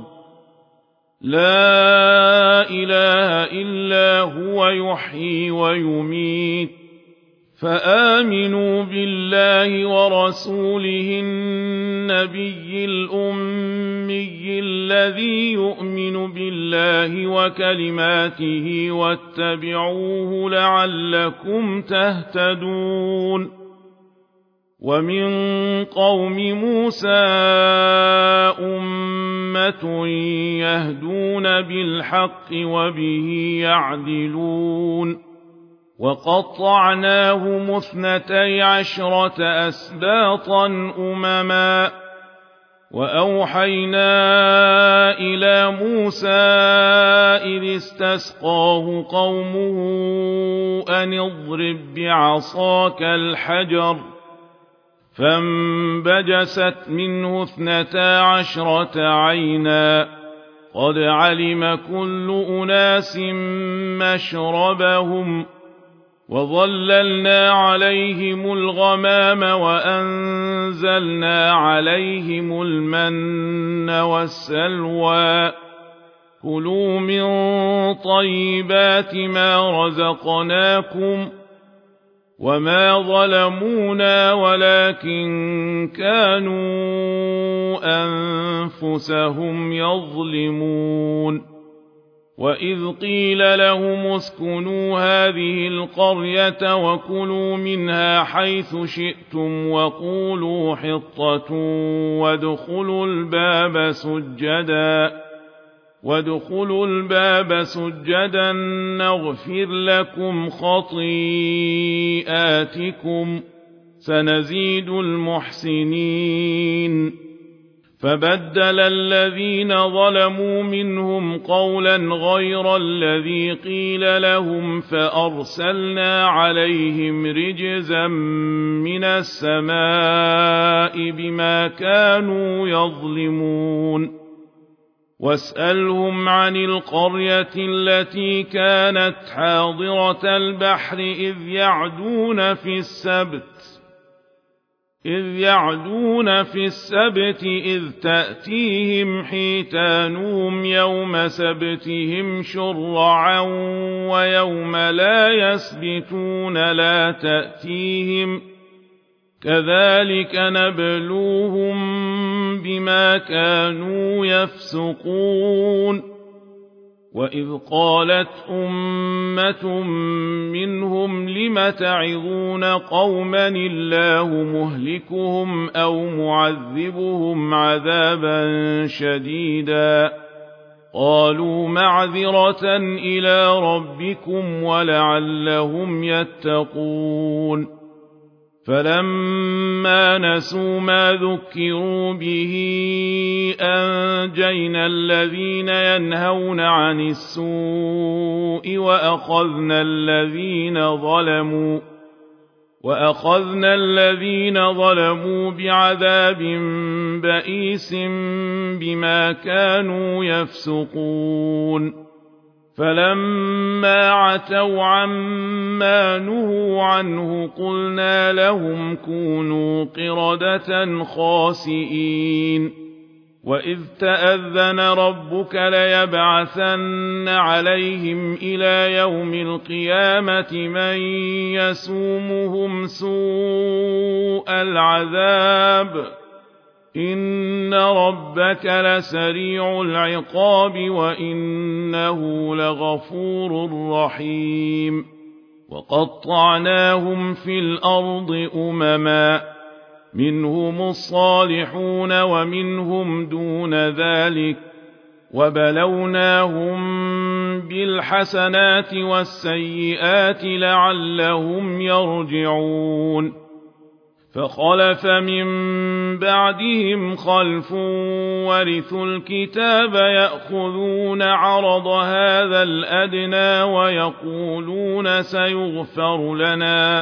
لا إله إلا هو يحيي ويميت فآمنوا بالله ورسوله النبي الأمي الذي يؤمن بالله وكلماته واتبعوه لعلكم تهتدون ومن قوم موسى أمة يهدون بالحق وبه يعدلون وقطعناهم اثنتي عشرة أسباطا أمما وأوحينا إلى موسى إذ استسقاه قومه أن اضرب بعصاك الحجر فانبجست منه اثنتا عشرة عينا قد علم كل أناس مشربهم وظللنا عليهم الغمام وأنزلنا عليهم المن والسلوى كلوا من طيبات ما رزقناكم وما ظلمونا ولكن كانوا أنفسهم يظلمون وإذ قيل لهم اسكنوا هذه القرية وكلوا منها حيث شئتم وقولوا حطة وادخلوا الباب سجدا وادخلوا الباب سجدا نغفر لكم خطيئاتكم سنزيد المحسنين فبدل الذين ظلموا منهم قولا غير الذي قيل لهم فأرسلنا عليهم رجزا من السماء بما كانوا يظلمون واسألهم عن القرية التي كانت حاضرة البحر إذ يعدون في السبت إذ يعدون في السبت إذ تأتيهم حيتانهم يوم سبتهم شرعا ويوم لا يسبتون لا تأتيهم كذلك نبلوهم بما كانوا يفسقون وإذ قالت أمة منهم لم تعظون قوما الله مهلكهم أو معذبهم عذابا شديدا قالوا معذرة إلى ربكم ولعلهم يتقون فلما نسوا ما ذكروا به أنجينا الذين ينهون عن السوء وأخذنا الذين ظلموا وأخذنا الذين ظلموا بعذاب بئيس بما كانوا يفسقون فلما عتوا عما نهوا عنه قلنا لهم كونوا قردة خاسئين وإذ تأذن ربك ليبعثن عليهم إلى يوم القيامة من يسومهم سوء العذاب إن ربك لسريع العقاب وإنه لغفور رحيم وقطعناهم في الأرض أمما منهم الصالحون ومنهم دون ذلك وبلوناهم بالحسنات والسيئات لعلهم يرجعون فخلف من بعدهم خلف ورثوا الكتاب يأخذون عرض هذا الأدنى ويقولون سيغفر لنا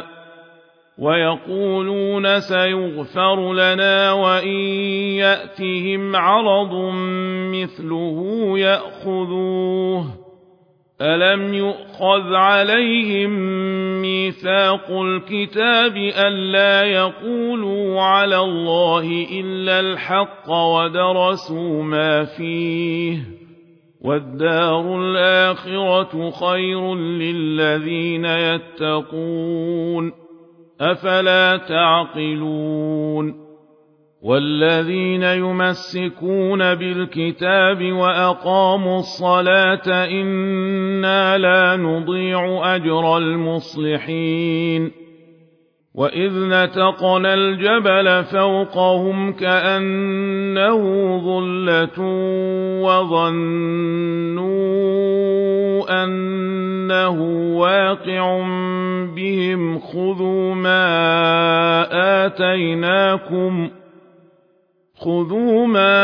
ويقولون سيغفر لنا وإن يأتهم عرض مثله يأخذوه ألم يؤخذ عليهم ميثاق الكتاب ألا يقولوا على الله إلا الحق ودرسوا ما فيه والدار الآخرة خير للذين يتقون أفلا تعقلون والذين يمسكون بالكتاب وأقاموا الصلاة إنا لا نضيع أجر المصلحين وإذ نتقنا الجبل فوقهم كأنه ظلة وظنوا أنه واقع بهم خذوا ما آتيناكم خذوا ما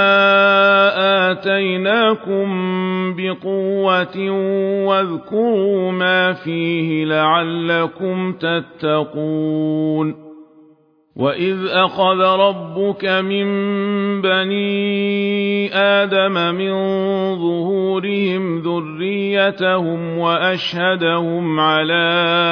آتيناكم بقوة واذكروا ما فيه لعلكم تتقون وإذ أخذ ربك من بني آدم من ظهورهم ذريتهم وأشهدهم على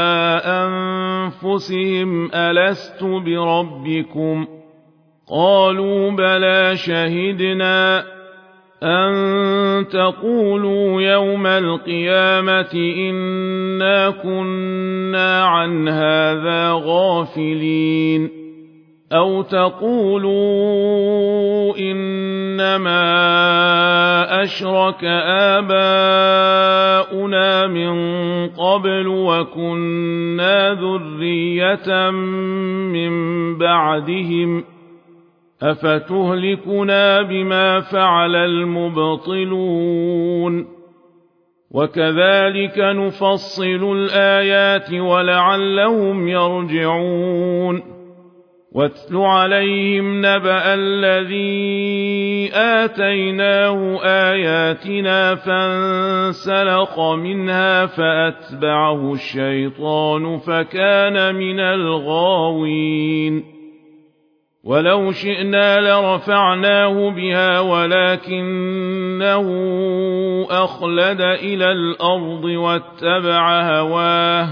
أنفسهم ألست بربكم قالوا بلى شهدنا أن تقولوا يوم القيامة إنا كنا عن هذا غافلين أو تقولوا إنما أشرك آباؤنا من قبل وكنا ذرية من بعدهم أفتهلكنا بما فعل المبطلون وكذلك نفصل الآيات ولعلهم يرجعون واتل عليهم نبأ الذي آتيناه آياتنا فانسلخ منها فأتبعه الشيطان فكان من الغاوين ولو شئنا لرفعناه بها ولكنه أخلد إلى الأرض واتبع هواه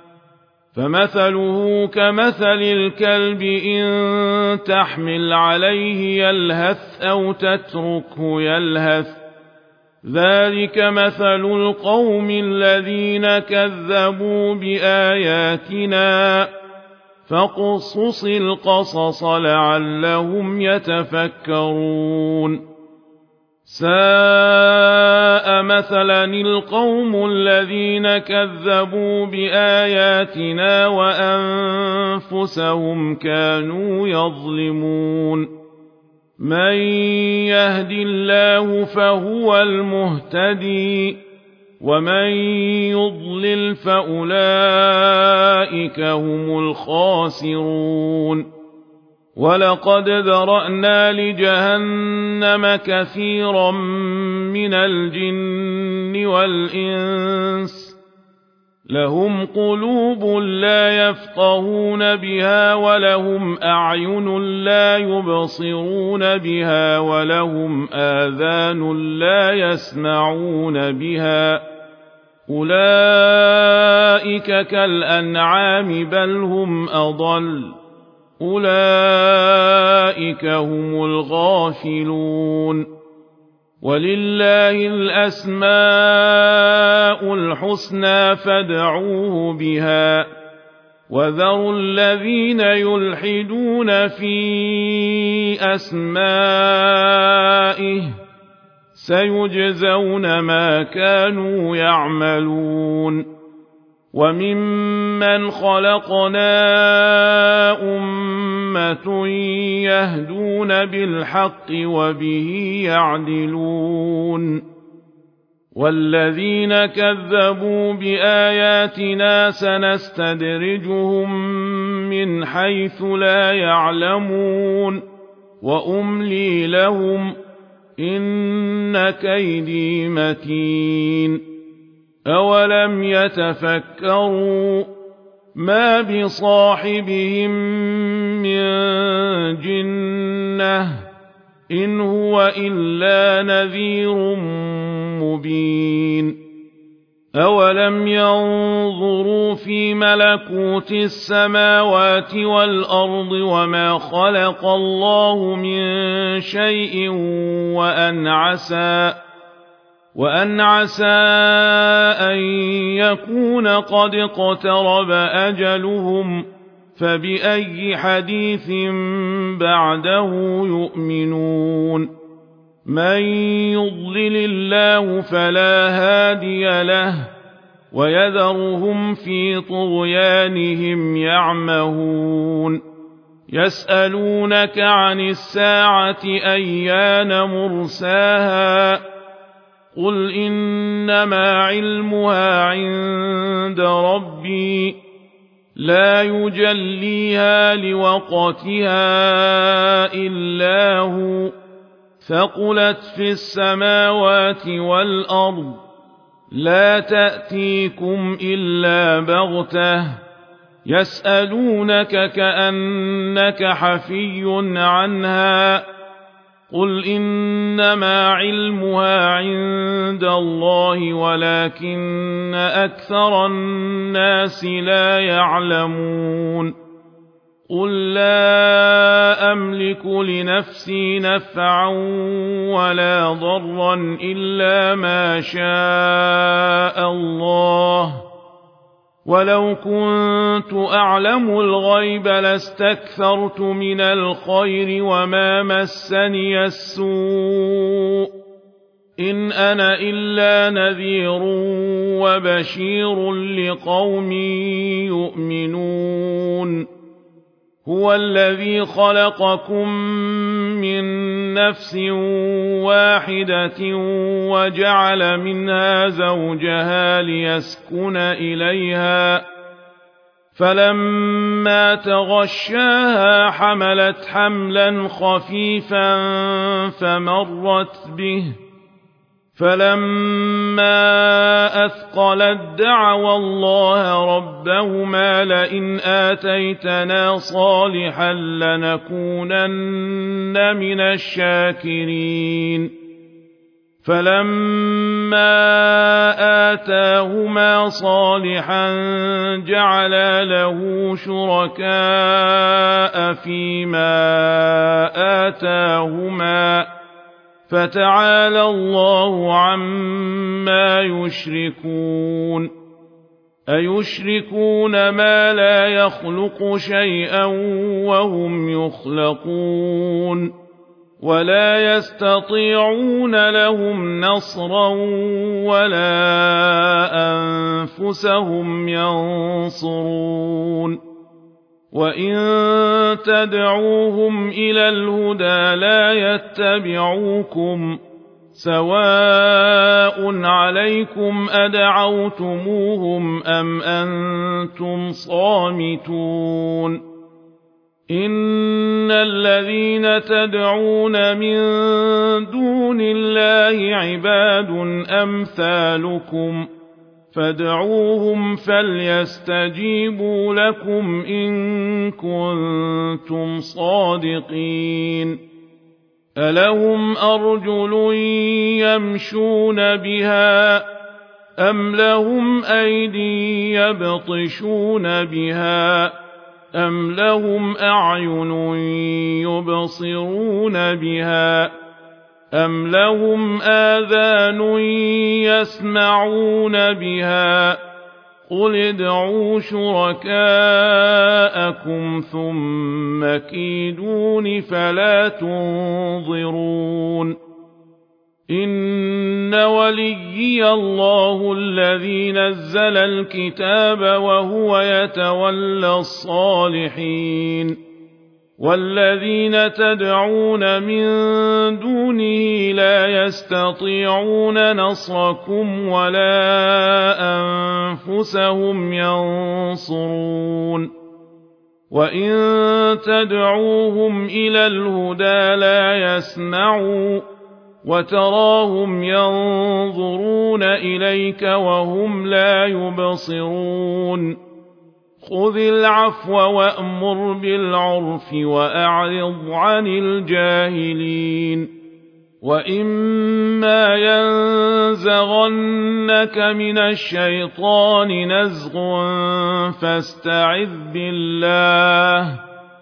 فمثله كمثل الكلب إن تحمل عليه يلهث أو تتركه يلهث ذلك مثل القوم الذين كذبوا بآياتنا فاقصص القصص لعلهم يتفكرون ساء مثلا القوم الذين كذبوا بآياتنا وأنفسهم كانوا يظلمون من يهد الله فهو المهتدي ومن يضلل فأولئك هم الخاسرون ولقد ذرأنا لجهنم كثيرا من الجن والإنس لهم قلوب لا يفقهون بها ولهم أعين لا يبصرون بها ولهم آذان لا يسمعون بها أولئك كالأنعام بل هم أضل أولئك هم الغافلون ولله الأسماء الحسنى فادعوه بها وذروا الذين يلحدون في أسمائه سيجزون ما كانوا يعملون وممن خلقنا أمة يهدون بالحق وبه يعدلون والذين كذبوا بآياتنا سنستدرجهم من حيث لا يعلمون وأملي لهم إن كيدي متين أولم يتفكروا ما بصاحبهم من جنة إن هو إلا نذير مبين أولم ينظروا في ملكوت السماوات والأرض وما خلق الله من شيء وأن عسى وأن عسى أن يكون قد اقترب أجلهم فبأي حديث بعده يؤمنون من يضلل الله فلا هادي له ويذرهم في طغيانهم يعمهون يسألونك عن الساعة أيان مرساها قل إنما علمها عند ربي لا يجليها لوقتها إلا هو ثقلت في السماوات والأرض لا تأتيكم إلا بغتة يسألونك كأنك حفي عنها قل إنما علمها عند الله ولكن أكثر الناس لا يعلمون قل لا أملك لنفسي نفعا ولا ضرا إلا ما شاء الله ولو كنت أعلم الغيب لاستكثرت من الخير وما مسني السوء إن أنا إلا نذير وبشير لقوم يؤمنون هو الذي خلقكم من نفس واحدة وجعل منها زوجها ليسكن إليها فلما تغشاها حملت حملا خفيفا فمرت به فلما أثقلت دعوا الله ربهما لئن آتيتنا صالحا لنكونن من الشاكرين فلما آتاهما صالحا جعلا له شركاء فيما آتاهما فتعالى الله عما يشركون أيشركون ما لا يخلق شيئا وهم يخلقون ولا يستطيعون لهم نصرا ولا أنفسهم ينصرون وإن تدعوهم إلى الهدى لا يتبعوكم سواء عليكم أدعوتموهم أم أنتم صامتون إن الذين تدعون من دون الله عباد أمثالكم فادعوهم فليستجيبوا لكم إن كنتم صادقين ألهم أرجل يمشون بها أم لهم أيدي يبطشون بها أم لهم أعين يبصرون بها أم لهم آذان يسمعون بها قل ادعوا شركاءكم ثم كيدون فلا تنظرون إن وليي الله الذي نزل الكتاب وهو يتولى الصالحين والذين تدعون من دونه لا يستطيعون نصركم ولا أنفسهم ينصرون وإن تدعوهم إلى الهدى لا يسمعوا وتراهم ينظرون إليك وهم لا يبصرون خذ العفو وأمر بالعرف وأعرض عن الجاهلين وإما ينزغنك من الشيطان نزغ فاستعذ بالله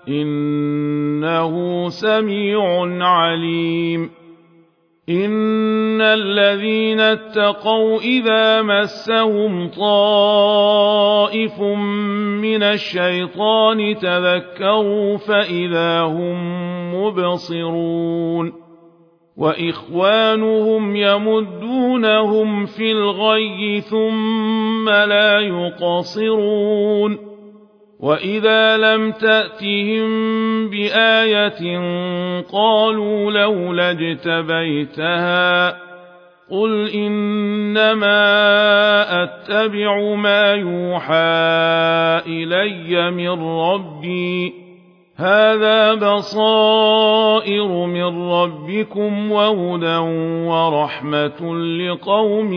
إنه سميع عليم إن الذين اتقوا إذا مسهم طائف من الشيطان تذكروا فإذا هم مبصرون وإخوانهم يمدونهم في الغي ثم لا يقصرون وإذا لم تأتهم بآية قالوا لولا اجتبيتها قل إنما أتبع ما يوحى إلي من ربي هذا بصائر من ربكم وهدى ورحمة لقوم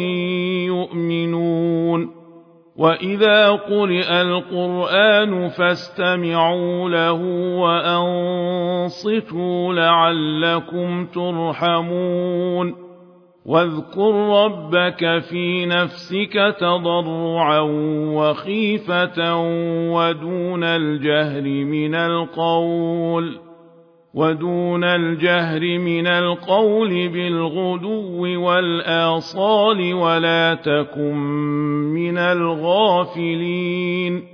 يؤمنون وإذا قرئ القرآن فاستمعوا له وأنصتوا لعلكم ترحمون واذكر ربك في نفسك تضرعا وخيفة ودون الجهر من القول ودون الجهر من القول بالغدو والآصال ولا تكن من الغافلين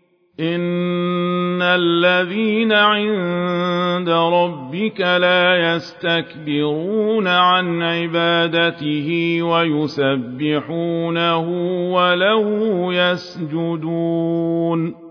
إن الذين عند ربك لا يستكبرون عن عبادته ويسبحونه وله يسجدون